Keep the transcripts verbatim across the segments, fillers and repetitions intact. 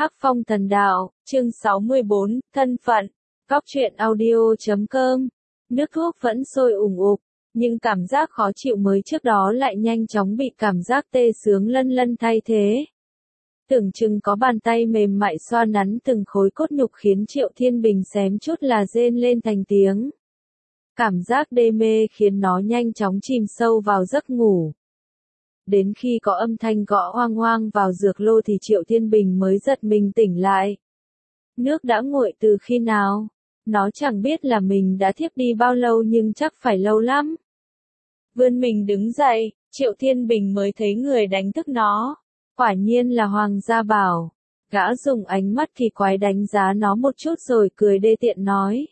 Hắc Phong Thần Đạo, chương sáu mươi bốn, thân phận. Góc truyện audio chấm com. Nước thuốc vẫn sôi ủng ục, nhưng cảm giác khó chịu mới trước đó lại nhanh chóng bị cảm giác tê sướng lân lân thay thế. Tưởng chừng có bàn tay mềm mại xoa nắn từng khối cốt nhục khiến Triệu Thiên Bình xém chút là rên lên thành tiếng. Cảm giác đê mê khiến nó nhanh chóng chìm sâu vào giấc ngủ. Đến khi có âm thanh gõ oang oang vào dược lô thì Triệu Thiên Bình mới giật mình tỉnh lại. Nước đã nguội từ khi nào? Nó chẳng biết là mình đã thiếp đi bao lâu nhưng chắc phải lâu lắm. Vươn mình đứng dậy, Triệu Thiên Bình mới thấy người đánh thức nó. Quả nhiên là Hoàng Gia Bảo. Gã dùng ánh mắt kỳ quái đánh giá nó một chút rồi cười đê tiện nói.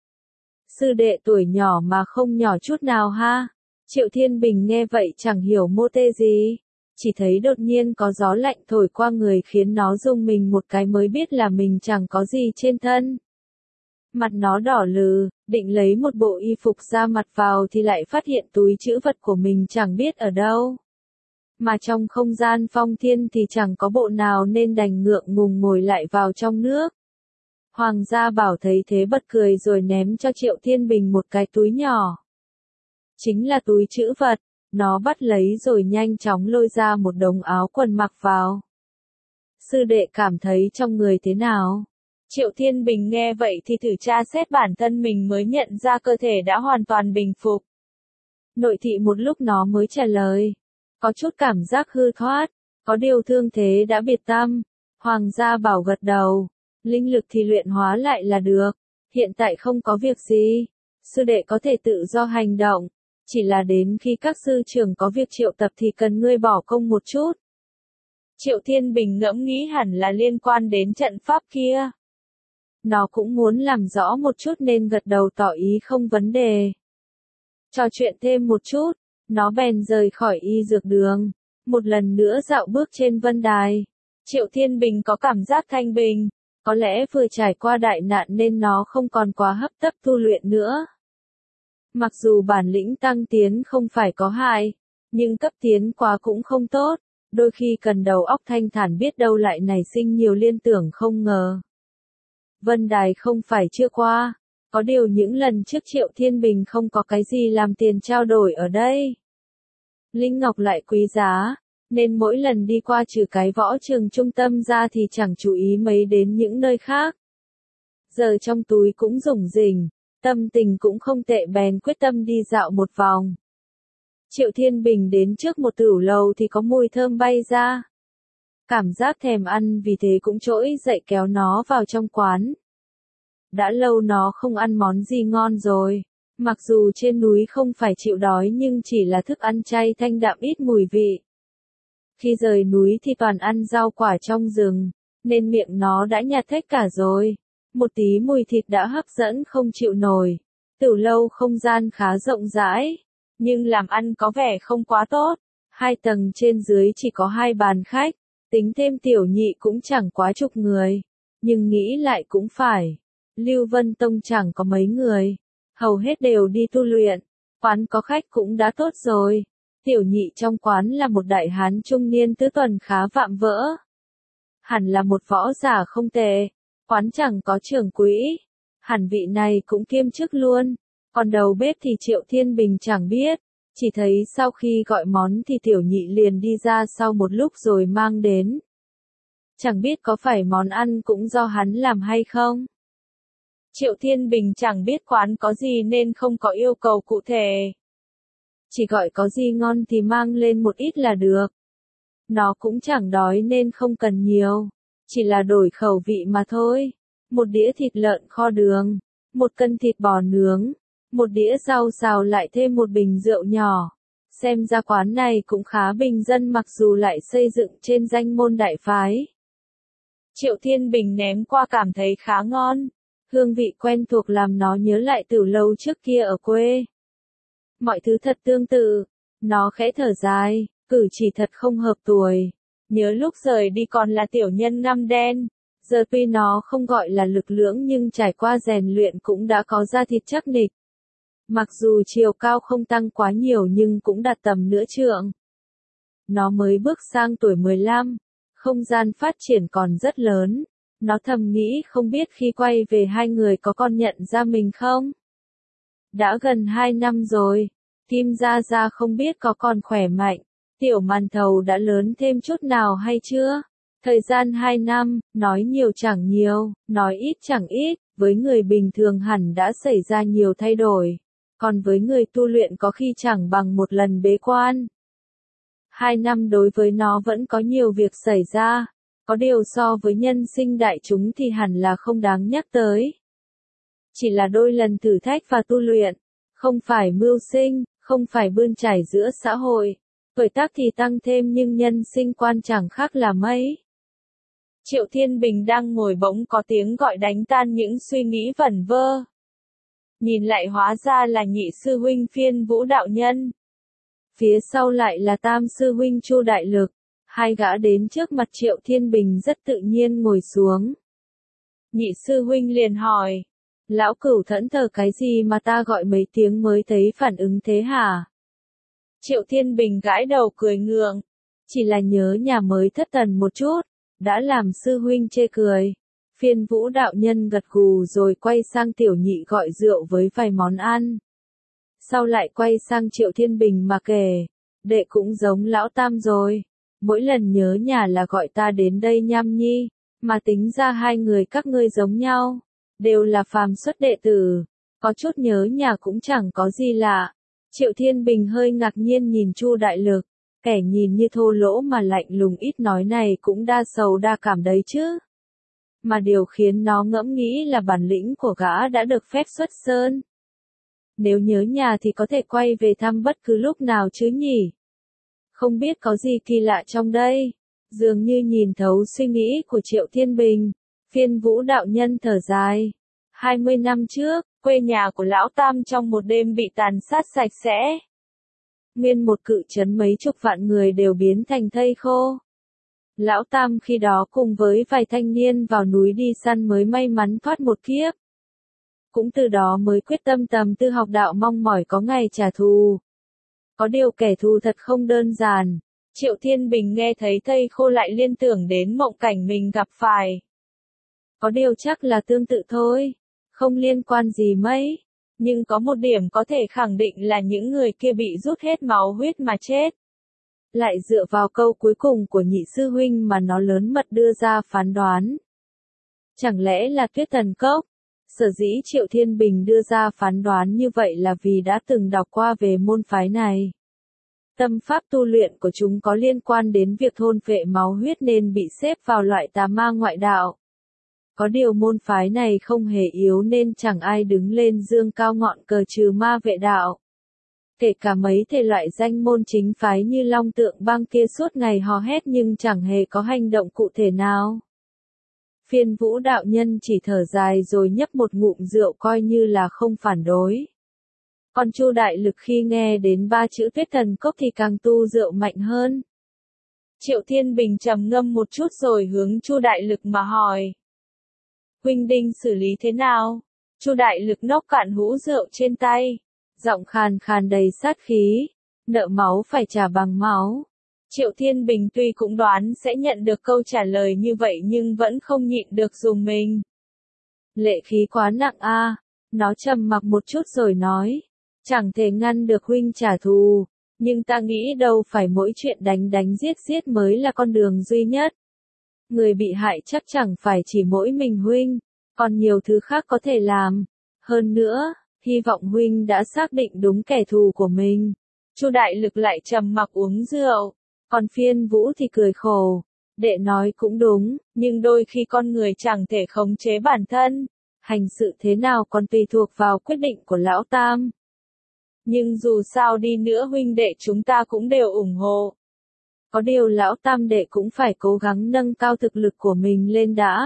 Sư đệ tuổi nhỏ mà không nhỏ chút nào ha. Triệu Thiên Bình nghe vậy chẳng hiểu mô tê gì. Chỉ thấy đột nhiên có gió lạnh thổi qua người khiến nó rung mình một cái mới biết là mình chẳng có gì trên thân. Mặt nó đỏ lừ, định lấy một bộ y phục ra mặt vào thì lại phát hiện túi trữ vật của mình chẳng biết ở đâu. Mà trong không gian phong thiên thì chẳng có bộ nào nên đành ngượng ngùng ngồi lại vào trong nước. Hoàng Gia Bảo thấy thế bật cười rồi ném cho Triệu Thiên Bình một cái túi nhỏ. Chính là túi trữ vật, nó bắt lấy rồi nhanh chóng lôi ra một đống áo quần mặc vào. Sư đệ cảm thấy trong người thế nào? Triệu Thiên Bình nghe vậy thì thử tra xét bản thân mình mới nhận ra cơ thể đã hoàn toàn bình phục. Nội thị một lúc nó mới trả lời. Có chút cảm giác hư thoát, có điều thương thế đã biệt tâm. Hoàng Gia Bảo gật đầu. Linh lực thì luyện hóa lại là được. Hiện tại không có việc gì. Sư đệ có thể tự do hành động. Chỉ là đến khi các sư trưởng có việc triệu tập thì cần ngươi bỏ công một chút. Triệu Thiên Bình ngẫm nghĩ hẳn là liên quan đến trận pháp kia. Nó cũng muốn làm rõ một chút nên gật đầu tỏ ý không vấn đề. Trò chuyện thêm một chút, nó bèn rời khỏi y dược đường. Một lần nữa dạo bước trên vân đài. Triệu Thiên Bình có cảm giác thanh bình. Có lẽ vừa trải qua đại nạn nên nó không còn quá hấp tấp tu luyện nữa. Mặc dù bản lĩnh tăng tiến không phải có hại, nhưng cấp tiến quá cũng không tốt, đôi khi cần đầu óc thanh thản biết đâu lại nảy sinh nhiều liên tưởng không ngờ. Vân đài không phải chưa qua, có điều những lần trước Triệu Thiên Bình không có cái gì làm tiền trao đổi ở đây. Linh ngọc lại quý giá, nên mỗi lần đi qua trừ cái võ trường trung tâm ra thì chẳng chú ý mấy đến những nơi khác. Giờ trong túi cũng rủng rỉnh. Tâm tình cũng không tệ bèn quyết tâm đi dạo một vòng. Triệu Thiên Bình đến trước một tửu lầu thì có mùi thơm bay ra. Cảm giác thèm ăn vì thế cũng trỗi dậy kéo nó vào trong quán. Đã lâu nó không ăn món gì ngon rồi. Mặc dù trên núi không phải chịu đói nhưng chỉ là thức ăn chay thanh đạm ít mùi vị. Khi rời núi thì toàn ăn rau quả trong rừng, nên miệng nó đã nhạt hết cả rồi. Một tí mùi thịt đã hấp dẫn không chịu nổi. Tửu lâu không gian khá rộng rãi, nhưng làm ăn có vẻ không quá tốt. Hai tầng trên dưới chỉ có hai bàn khách, tính thêm tiểu nhị cũng chẳng quá chục người. Nhưng nghĩ lại cũng phải. Lưu Vân Tông chẳng có mấy người. Hầu hết đều đi tu luyện. Quán có khách cũng đã tốt rồi. Tiểu nhị trong quán là một đại hán trung niên tứ tuần khá vạm vỡ. Hẳn là một võ giả không tệ. Quán chẳng có trưởng quỹ, hẳn vị này cũng kiêm chức luôn, còn đầu bếp thì Triệu Thiên Bình chẳng biết, chỉ thấy sau khi gọi món thì tiểu nhị liền đi ra sau một lúc rồi mang đến. Chẳng biết có phải món ăn cũng do hắn làm hay không? Triệu Thiên Bình chẳng biết quán có gì nên không có yêu cầu cụ thể. Chỉ gọi có gì ngon thì mang lên một ít là được. Nó cũng chẳng đói nên không cần nhiều. Chỉ là đổi khẩu vị mà thôi. Một đĩa thịt lợn kho đường, một cân thịt bò nướng, một đĩa rau xào lại thêm một bình rượu nhỏ. Xem ra quán này cũng khá bình dân mặc dù lại xây dựng trên danh môn đại phái. Triệu Thiên Bình ném qua cảm thấy khá ngon. Hương vị quen thuộc làm nó nhớ lại từ lâu trước kia ở quê. Mọi thứ thật tương tự. Nó khẽ thở dài, cử chỉ thật không hợp tuổi. Nhớ lúc rời đi còn là tiểu nhân ngăm đen, giờ tuy nó không gọi là lực lưỡng nhưng trải qua rèn luyện cũng đã có da thịt chắc nịch. Mặc dù chiều cao không tăng quá nhiều nhưng cũng đạt tầm nửa trượng. Nó mới bước sang tuổi mười lăm, Không gian phát triển còn rất lớn. Nó thầm nghĩ không biết khi quay về hai người có con nhận ra mình không? Đã gần hai năm rồi. Kim Gia Gia không biết có còn khỏe mạnh. Tiểu màn thầu đã lớn thêm chút nào hay chưa? Thời gian hai năm, nói nhiều chẳng nhiều, nói ít chẳng ít, với người bình thường hẳn đã xảy ra nhiều thay đổi. Còn với người tu luyện có khi chẳng bằng một lần bế quan. Hai năm đối với nó vẫn có nhiều việc xảy ra. Có điều so với nhân sinh đại chúng thì hẳn là không đáng nhắc tới. Chỉ là đôi lần thử thách và tu luyện. Không phải mưu sinh, không phải bươn chải giữa xã hội. Tuổi tác thì tăng thêm nhưng nhân sinh quan chẳng khác là mấy. Triệu Thiên Bình đang ngồi bỗng có tiếng gọi đánh tan những suy nghĩ vẩn vơ. Nhìn lại hóa ra là nhị sư huynh Phiên Vũ đạo nhân. Phía sau lại là tam sư huynh Chu Đại Lực. Hai gã đến trước mặt Triệu Thiên Bình rất tự nhiên ngồi xuống. Nhị sư huynh liền hỏi. Lão Cửu thẫn thờ cái gì mà ta gọi mấy tiếng mới thấy phản ứng thế hả? Triệu Thiên Bình gãi đầu cười ngượng. Chỉ là nhớ nhà mới thất thần một chút. Đã làm sư huynh chê cười. Phiên Vũ đạo nhân gật gù rồi quay sang tiểu nhị gọi rượu với vài món ăn. Sau lại quay sang Triệu Thiên Bình mà kể. Đệ cũng giống lão tam rồi. Mỗi lần nhớ nhà là gọi ta đến đây nham nhi. Mà tính ra hai người các ngươi giống nhau. Đều là phàm xuất đệ tử. Có chút nhớ nhà cũng chẳng có gì lạ. Triệu Thiên Bình hơi ngạc nhiên nhìn Chu Đại Lực. Kẻ nhìn như thô lỗ mà lạnh lùng ít nói này cũng đa sầu đa cảm đấy chứ. Mà điều khiến nó ngẫm nghĩ là bản lĩnh của gã đã được phép xuất sơn. Nếu nhớ nhà thì có thể quay về thăm bất cứ lúc nào chứ nhỉ? Không biết có gì kỳ lạ trong đây. Dường như nhìn thấu suy nghĩ của Triệu Thiên Bình. Phiên Vũ đạo nhân thở dài. Hai mươi năm trước, quê nhà của lão tam trong một đêm bị tàn sát sạch sẽ. Nguyên một cự trấn mấy chục vạn người đều biến thành thây khô. Lão tam khi đó cùng với vài thanh niên vào núi đi săn mới may mắn thoát một kiếp. Cũng từ đó mới quyết tâm tầm tư học đạo mong mỏi có ngày trả thù. Có điều kẻ thù thật không đơn giản. Triệu Thiên Bình nghe thấy thây khô lại liên tưởng đến mộng cảnh mình gặp phải. Có điều chắc là tương tự thôi. Không liên quan gì mấy. Nhưng có một điểm có thể khẳng định là những người kia bị rút hết máu huyết mà chết. Lại dựa vào câu cuối cùng của nhị sư huynh mà nó lớn mật đưa ra phán đoán. Chẳng lẽ là Tuyết Thần Cốc? Sở dĩ Triệu Thiên Bình đưa ra phán đoán như vậy là vì đã từng đọc qua về môn phái này. Tâm pháp tu luyện của chúng có liên quan đến việc thôn phệ máu huyết nên bị xếp vào loại tà ma ngoại đạo. Có điều môn phái này không hề yếu nên chẳng ai đứng lên dương cao ngọn cờ trừ ma vệ đạo. Kể cả mấy thể loại danh môn chính phái như Long Tượng Bang kia suốt ngày hò hét nhưng chẳng hề có hành động cụ thể nào. Phiên Vũ đạo nhân chỉ thở dài rồi nhấp một ngụm rượu coi như là không phản đối. Còn Chu Đại Lực khi nghe đến ba chữ Tuyết Thần Cốc thì càng tu rượu mạnh hơn. Triệu Thiên Bình trầm ngâm một chút rồi hướng Chu Đại Lực mà hỏi. Huynh đinh xử lý thế nào? Chu Đại Lực nốc cạn hũ rượu trên tay. Giọng khàn khàn đầy sát khí. Nợ máu phải trả bằng máu. Triệu Thiên Bình tuy cũng đoán sẽ nhận được câu trả lời như vậy nhưng vẫn không nhịn được dùng mình. Lệ khí quá nặng a. À. Nó trầm mặc một chút rồi nói. Chẳng thể ngăn được huynh trả thù. Nhưng ta nghĩ đâu phải mỗi chuyện đánh đánh giết giết mới là con đường duy nhất. Người bị hại chắc chẳng phải chỉ mỗi mình huynh. Còn nhiều thứ khác có thể làm. Hơn nữa, hy vọng huynh đã xác định đúng kẻ thù của mình. Chu Đại Lực lại trầm mặc uống rượu. Còn Phiên Vũ thì cười khổ. Đệ nói cũng đúng, nhưng đôi khi con người chẳng thể khống chế bản thân. Hành sự thế nào còn tùy thuộc vào quyết định của lão tam. Nhưng dù sao đi nữa huynh đệ chúng ta cũng đều ủng hộ. Có điều lão tam đệ cũng phải cố gắng nâng cao thực lực của mình lên đã.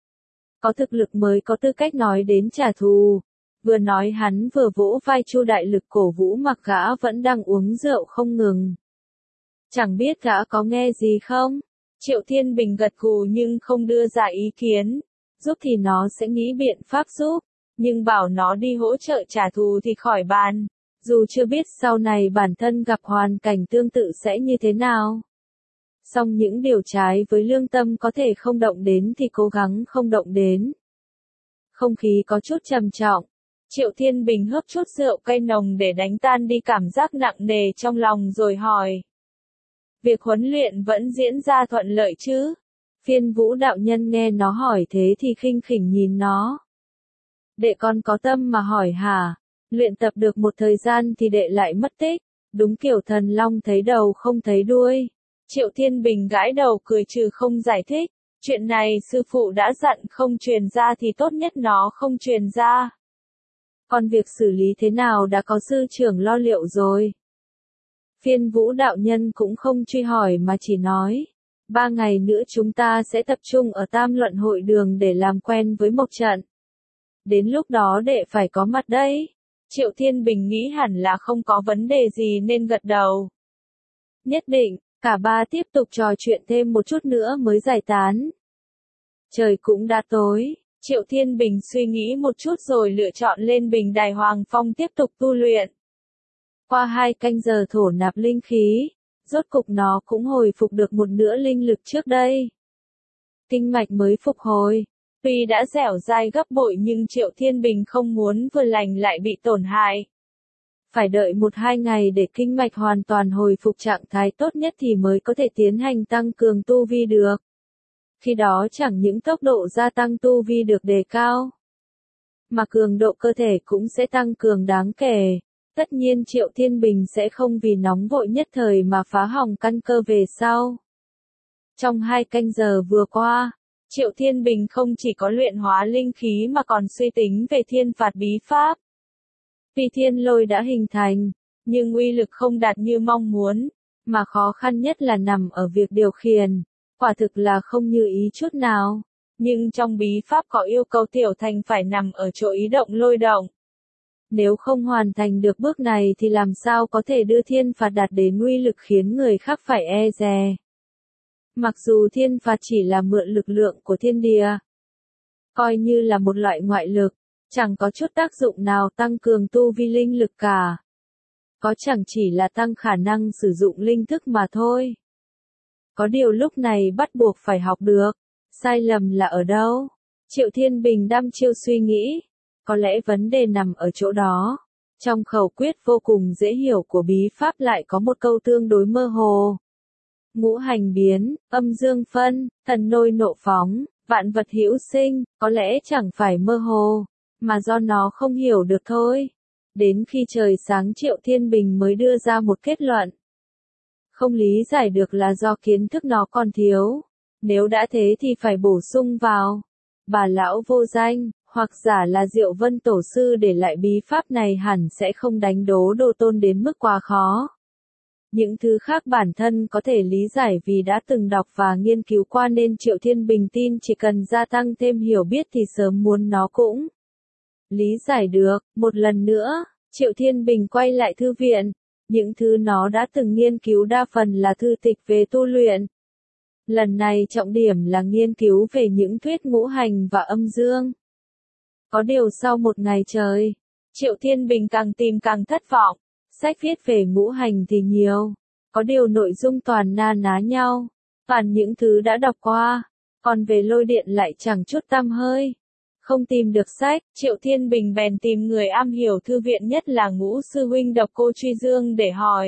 Có thực lực mới có tư cách nói đến trả thù. Vừa nói hắn vừa vỗ vai Chu Đại Lực cổ vũ mặc gã vẫn đang uống rượu không ngừng. Chẳng biết gã có nghe gì không? Triệu Thiên Bình gật gù nhưng không đưa ra ý kiến. Giúp thì nó sẽ nghĩ biện pháp giúp. Nhưng bảo nó đi hỗ trợ trả thù thì khỏi bàn. Dù chưa biết sau này bản thân gặp hoàn cảnh tương tự sẽ như thế nào. Song những điều trái với lương tâm có thể không động đến thì cố gắng không động đến. Không khí có chút trầm trọng. Triệu Thiên Bình hớp chút rượu cay nồng để đánh tan đi cảm giác nặng nề trong lòng rồi hỏi. Việc huấn luyện vẫn diễn ra thuận lợi chứ? Phiên Vũ đạo nhân nghe nó hỏi thế thì khinh khỉnh nhìn nó. Đệ con có tâm mà hỏi hả? Luyện tập được một thời gian thì đệ lại mất tích. Đúng kiểu thần long thấy đầu không thấy đuôi. Triệu Thiên Bình gãi đầu cười trừ không giải thích. Chuyện này sư phụ đã dặn không truyền ra thì tốt nhất nó không truyền ra. Còn việc xử lý thế nào đã có sư trưởng lo liệu rồi. Phiên Vũ đạo nhân cũng không truy hỏi mà chỉ nói. Ba ngày nữa chúng ta sẽ tập trung ở Tam Luận Hội Đường để làm quen với Mộc Trận. Đến lúc đó đệ phải có mặt đấy. Triệu Thiên Bình nghĩ hẳn là không có vấn đề gì nên gật đầu. Nhất định, cả ba tiếp tục trò chuyện thêm một chút nữa mới giải tán. Trời cũng đã tối, Triệu Thiên Bình suy nghĩ một chút rồi lựa chọn lên bình đài Hoàng Phong tiếp tục tu luyện. Qua hai canh giờ thổ nạp linh khí, rốt cục nó cũng hồi phục được một nửa linh lực trước đây. Kinh mạch mới phục hồi. Tuy đã dẻo dai gấp bội nhưng Triệu Thiên Bình không muốn vừa lành lại bị tổn hại. Phải đợi một hai ngày để kinh mạch hoàn toàn hồi phục trạng thái tốt nhất thì mới có thể tiến hành tăng cường tu vi được. Khi đó chẳng những tốc độ gia tăng tu vi được đề cao, mà cường độ cơ thể cũng sẽ tăng cường đáng kể. Tất nhiên Triệu Thiên Bình sẽ không vì nóng vội nhất thời mà phá hỏng căn cơ về sau. Trong hai canh giờ vừa qua, Triệu Thiên Bình không chỉ có luyện hóa linh khí mà còn suy tính về thiên phạt bí pháp. Vì thiên lôi đã hình thành, nhưng uy lực không đạt như mong muốn, mà khó khăn nhất là nằm ở việc điều khiển. Quả thực là không như ý chút nào. Nhưng trong bí pháp có yêu cầu tiểu thành phải nằm ở chỗ ý động lôi động. Nếu không hoàn thành được bước này thì làm sao có thể đưa thiên phạt đạt đến uy lực khiến người khác phải e dè. Mặc dù thiên phạt chỉ là mượn lực lượng của thiên địa, coi như là một loại ngoại lực, chẳng có chút tác dụng nào tăng cường tu vi linh lực cả. Có chẳng chỉ là tăng khả năng sử dụng linh thức mà thôi. Có điều lúc này bắt buộc phải học được. Sai lầm là ở đâu? Triệu Thiên Bình đăm chiêu suy nghĩ. Có lẽ vấn đề nằm ở chỗ đó. Trong khẩu quyết vô cùng dễ hiểu của bí pháp lại có một câu tương đối mơ hồ. Ngũ hành biến, âm dương phân, thần nôi nộ phóng, vạn vật hữu sinh, có lẽ chẳng phải mơ hồ, mà do nó không hiểu được thôi. Đến khi trời sáng Triệu Thiên Bình mới đưa ra một kết luận. Không lý giải được là do kiến thức nó còn thiếu. Nếu đã thế thì phải bổ sung vào. Bà lão vô danh, hoặc giả là Diệu Vân Tổ sư để lại bí pháp này hẳn sẽ không đánh đố Đồ Tôn đến mức quá khó. Những thứ khác bản thân có thể lý giải vì đã từng đọc và nghiên cứu qua nên Triệu Thiên Bình tin chỉ cần gia tăng thêm hiểu biết thì sớm muốn nó cũng lý giải được. Một lần nữa, Triệu Thiên Bình quay lại thư viện. Những thứ nó đã từng nghiên cứu đa phần là thư tịch về tu luyện. Lần này trọng điểm là nghiên cứu về những thuyết ngũ hành và âm dương. Có điều sau một ngày trời, Triệu Thiên Bình càng tìm càng thất vọng. Sách viết về ngũ hành thì nhiều, có điều nội dung toàn na ná nhau, toàn những thứ đã đọc qua, còn về lôi điện lại chẳng chút tăm hơi. Không tìm được sách, Triệu Thiên Bình bèn tìm người am hiểu thư viện nhất là Ngũ sư huynh Độc Cô Truy Dương để hỏi.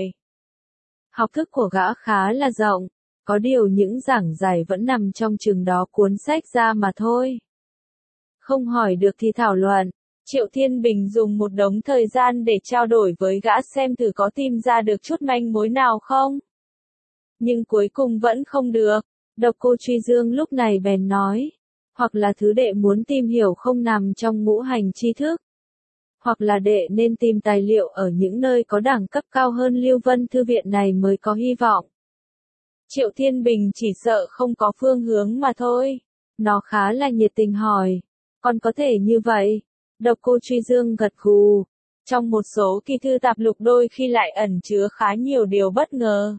Học thức của gã khá là rộng, có điều những giảng giải vẫn nằm trong chừng đó cuốn sách ra mà thôi. Không hỏi được thì thảo luận. Triệu Thiên Bình dùng một đống thời gian để trao đổi với gã xem thử có tìm ra được chút manh mối nào không. Nhưng cuối cùng vẫn không được. Độc Cô Truy Dương lúc này bèn nói. Hoặc là thứ đệ muốn tìm hiểu không nằm trong ngũ hành tri thức. Hoặc là đệ nên tìm tài liệu ở những nơi có đẳng cấp cao hơn Lưu Vân Thư viện này mới có hy vọng. Triệu Thiên Bình chỉ sợ không có phương hướng mà thôi. Nó khá là nhiệt tình hỏi. Còn có thể như vậy? Độc Cô Truy Dương gật gù. Trong một số kỳ thư tạp lục đôi khi lại ẩn chứa khá nhiều điều bất ngờ.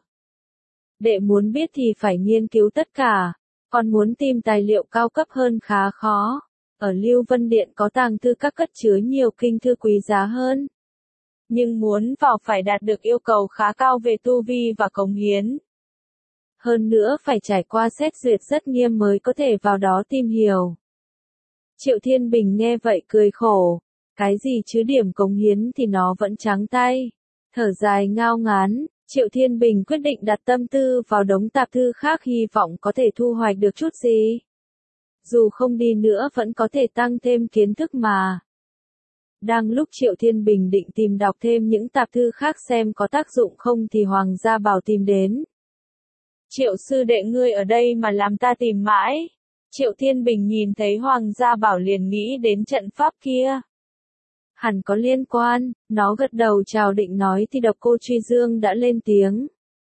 Đệ muốn biết thì phải nghiên cứu tất cả. Còn muốn tìm tài liệu cao cấp hơn khá khó. Ở Lưu Vân Điện có tàng thư các cất chứa nhiều kinh thư quý giá hơn. Nhưng muốn vào phải đạt được yêu cầu khá cao về tu vi và cống hiến. Hơn nữa phải trải qua xét duyệt rất nghiêm mới có thể vào đó tìm hiểu. Triệu Thiên Bình nghe vậy cười khổ. Cái gì chứ điểm cống hiến thì nó vẫn trắng tay. Thở dài ngao ngán, Triệu Thiên Bình quyết định đặt tâm tư vào đống tạp thư khác hy vọng có thể thu hoạch được chút gì. Dù không đi nữa vẫn có thể tăng thêm kiến thức mà. Đang lúc Triệu Thiên Bình định tìm đọc thêm những tạp thư khác xem có tác dụng không thì Hoàng Gia Bảo tìm đến. Triệu sư đệ ngươi ở đây mà làm ta tìm mãi. Triệu Thiên Bình nhìn thấy Hoàng Gia Bảo liền nghĩ đến trận pháp kia. Hẳn có liên quan, nó gật đầu chào định nói thì Độc Cô Truy Dương đã lên tiếng.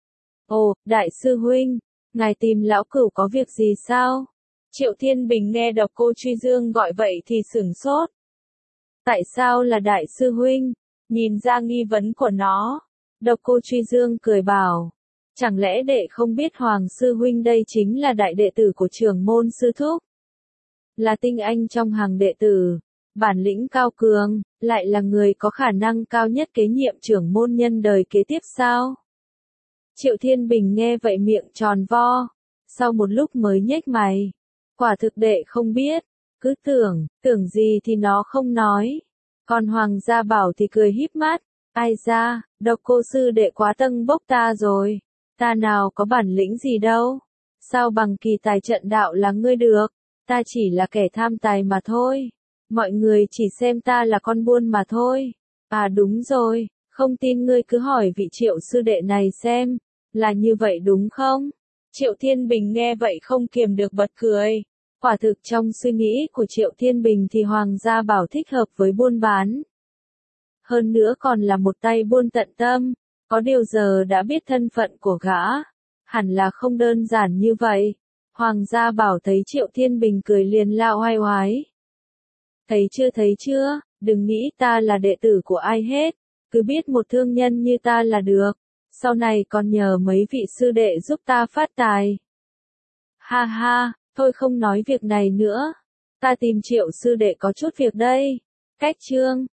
Ồ, đại sư huynh, ngài tìm lão cửu có việc gì sao? Triệu Thiên Bình nghe Độc Cô Truy Dương gọi vậy thì sửng sốt. Tại sao là đại sư huynh? Nhìn ra nghi vấn của nó. Độc Cô Truy Dương cười bảo. Chẳng lẽ đệ không biết Hoàng sư huynh đây chính là đại đệ tử của trưởng môn sư thúc? Là tinh anh trong hàng đệ tử, bản lĩnh cao cường, lại là người có khả năng cao nhất kế nhiệm trưởng môn nhân đời kế tiếp sao? Triệu Thiên Bình nghe vậy miệng tròn vo, sau một lúc mới nhếch mày. Quả thực đệ không biết, cứ tưởng, tưởng gì thì nó không nói. Còn Hoàng Gia Bảo thì cười híp mắt, ai ra, Độc Cô sư đệ quá tâng bốc ta rồi. Ta nào có bản lĩnh gì đâu. Sao bằng kỳ tài trận đạo là ngươi được. Ta chỉ là kẻ tham tài mà thôi. Mọi người chỉ xem ta là con buôn mà thôi. À đúng rồi, không tin ngươi cứ hỏi vị Triệu sư đệ này xem. Là như vậy đúng không? Triệu Thiên Bình nghe vậy không kiềm được bật cười. Quả thực trong suy nghĩ của Triệu Thiên Bình thì Hoàng Gia Bảo thích hợp với buôn bán. Hơn nữa còn là một tay buôn tận tâm. Có điều giờ đã biết thân phận của gã, hẳn là không đơn giản như vậy. Hoàng Gia Bảo thấy Triệu Thiên Bình cười liền lao oai oái. Thấy chưa thấy chưa, đừng nghĩ ta là đệ tử của ai hết, cứ biết một thương nhân như ta là được. Sau này còn nhờ mấy vị sư đệ giúp ta phát tài. Ha ha, thôi không nói việc này nữa. Ta tìm Triệu sư đệ có chút việc đây. Cách chương